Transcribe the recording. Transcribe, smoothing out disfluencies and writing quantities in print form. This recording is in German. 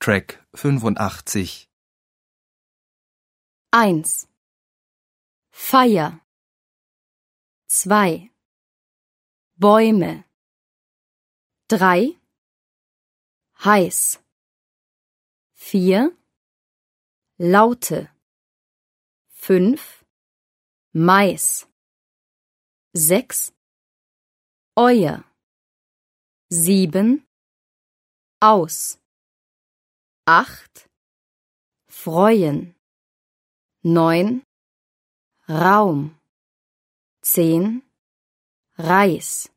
Track 85. 1. Feier. 2. Bäume. 3. Heiß. 4. Laute. 5. Mais. 6. Euer. 7. Aus. 8. Freuen. 9. Raum. 10. Reis.